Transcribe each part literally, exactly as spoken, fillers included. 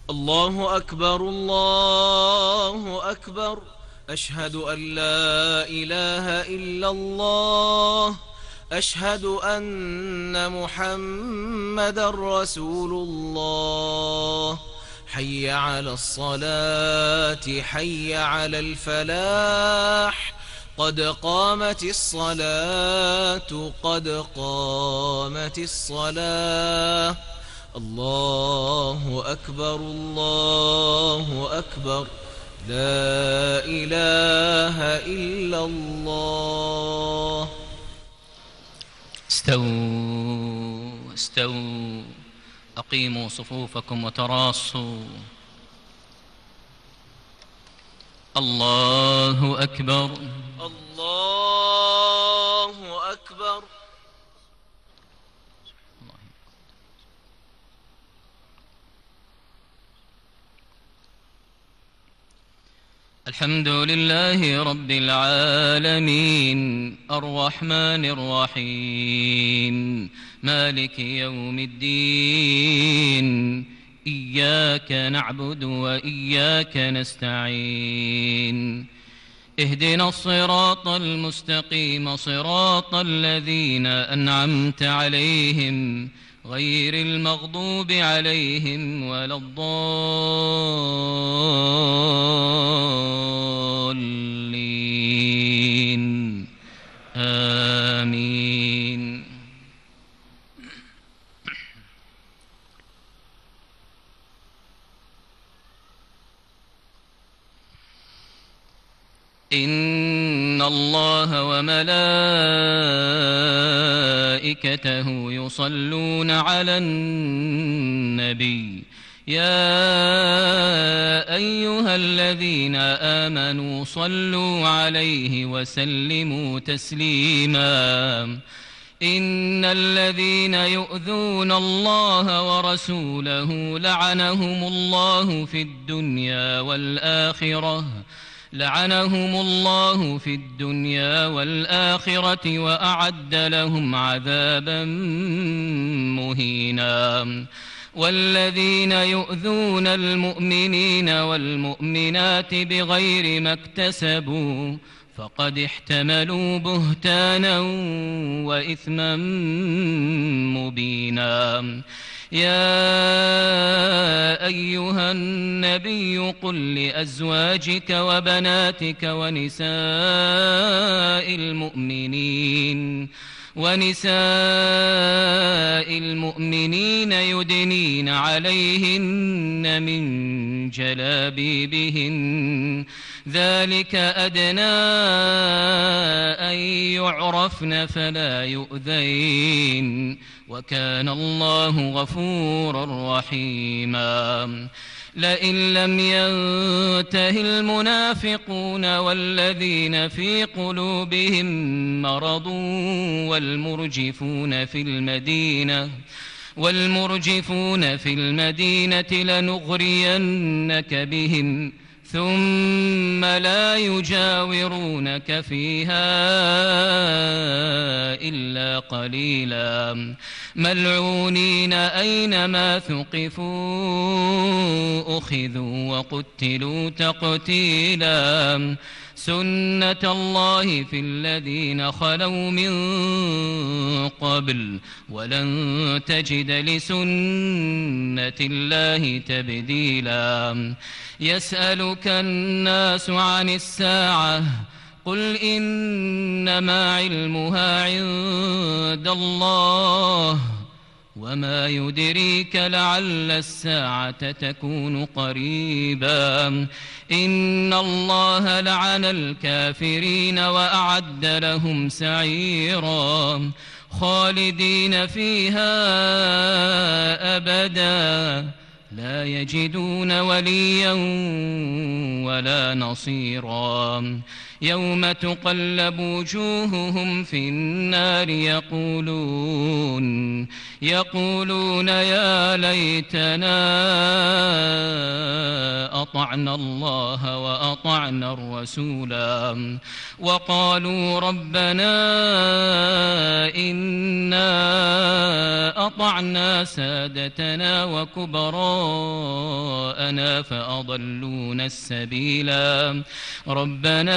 الله أكبر الله أكبر. أشهد أن لا إله إلا الله. أشهد أن محمدا رسول الله. حي على الصلاة حي على الفلاح. قد قامت الصلاة قد قامت الصلاة. الله أكبر الله أكبر. لا إله إلا الله. استووا استووا أقيموا صفوفكم وتراصوا. الله أكبر الله أكبر. الحمد لله رب العالمين الرحمن الرحيم مالك يوم الدين. إياك نعبد وإياك نستعين. اهدنا الصراط المستقيم صراط الذين أنعمت عليهم غير المغضوب عليهم ولا الضالين. آمين. إن الله وملائكته يصلون على النبي يا أيها الذين آمنوا صلوا عليه وسلموا تسليما. إن الذين يؤذون الله ورسوله لعنهم الله في الدنيا والآخرة لعنهم الله في الدنيا والآخرة وأعد لهم عذابا مهينا. والذين يؤذون المؤمنين والمؤمنات بغير ما اكتسبوا فقد احتملوا بهتانا وإثما مبينا. يا أيها النبي قل لأزواجك وبناتك ونساء المؤمنين ونساء المؤمنين يدنين عليهن من جلابيبهن ذلك أدنى أن يعرفن فلا يؤذين وكان الله غفورا رحيما. لئن لم ينته المنافقون والذين في قلوبهم مرض والمرجفون في المدينة والمرجفون في المدينة لنغرينك بهم ثم لا يجاورونك فيها إلا قليلا ملعونين أينما ثقفوا أخذوا وقتلوا تقتيلا. سنة الله في الذين خلوا من قبل ولن تجد لسنة الله تبديلا. يسألك الناس عن الساعة قل إنما علمها عند الله وما يدريك لعل الساعة تكون قريبا. إن الله لعن الكافرين وأعد لهم سعيرا خالدين فيها أبدا لا يجدون وليا ولا نصيرا. يوم تقلب وجوههم في النار يقولون يقولون يا ليتنا أطعنا الله وأطعنا الرسولا وقالوا ربنا إنا أطعنا سادتنا وكبراءنا وراءنا فأضلونا السبيلا ربنا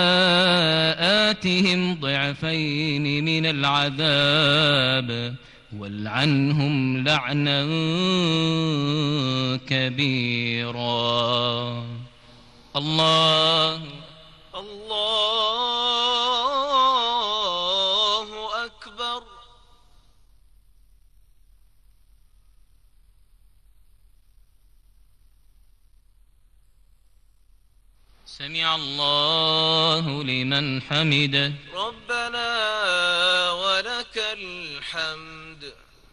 آتهم ضعفين من العذاب والعنهم لعنا كبيرا. الله الله أكبر. سمع الله لمن حمده. ربنا ولك الحمد.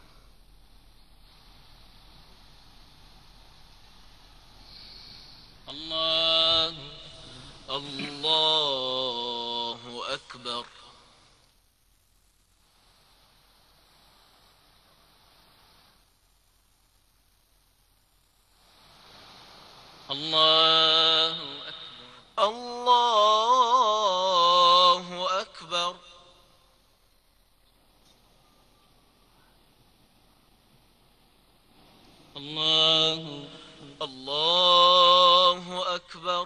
الله الله أكبر. الله أكبر. الله أكبر. الله الله أكبر.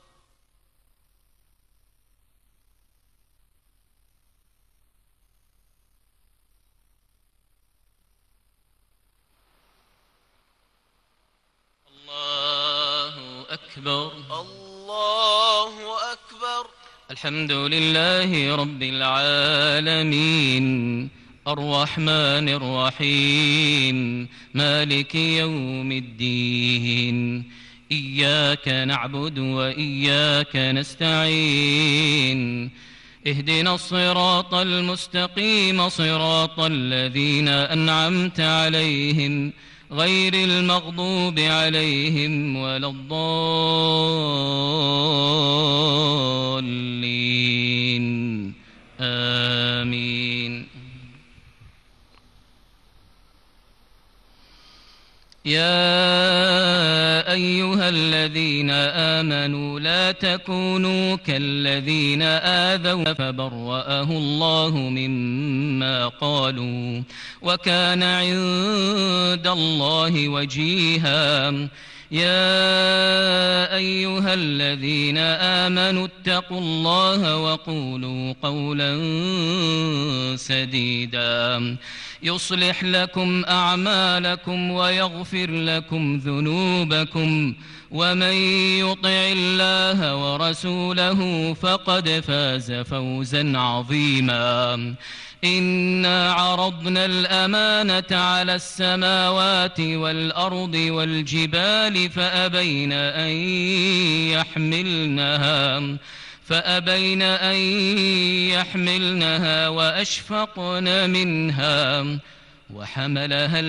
الله أكبر. الله أكبر. الحمد لله رب العالمين الرحمن الرحيم مالك يوم الدين إياك نعبد وإياك نستعين اهدنا الصراط المستقيم صراط الذين أنعمت عليهم غير المغضوب عليهم ولا الضالين آمين. يا أيها الذين آمنوا لا تكونوا كالذين آذوا فبرأه الله مما قالوا وكان عند الله وجيها. يا أيها الذين آمنوا اتقوا الله وقولوا قولا سديدا يصلح لكم أعمالكم ويغفر لكم ذنوبكم ومن يطع الله ورسوله فقد فاز فوزا عظيما. إنا عرضنا الأمانة على السماوات والأرض والجبال فأبين أن يحملنها فأبين أن يحملنها وأشفقن منها وحملها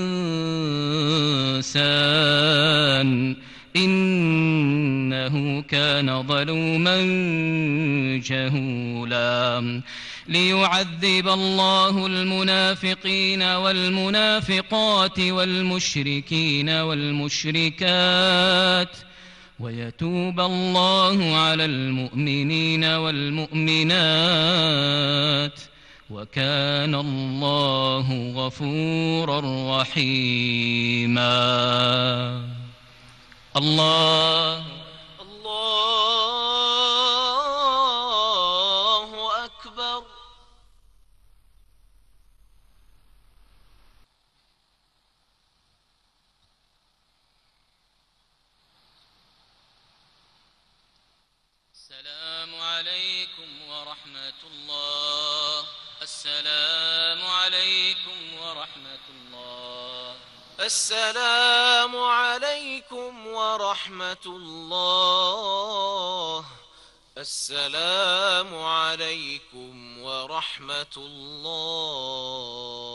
الإنسان إنه كان ظلوما جهولا. ليعذب الله المنافقين والمنافقات والمشركين والمشركات ويتوب الله على المؤمنين والمؤمنات وكان الله غفورا رحيما. الله الله أكبر. السلام عليكم ورحمة الله. السلام عليكم ورحمة الله. السلام عليكم ورحمة الله. السلام عليكم ورحمة الله.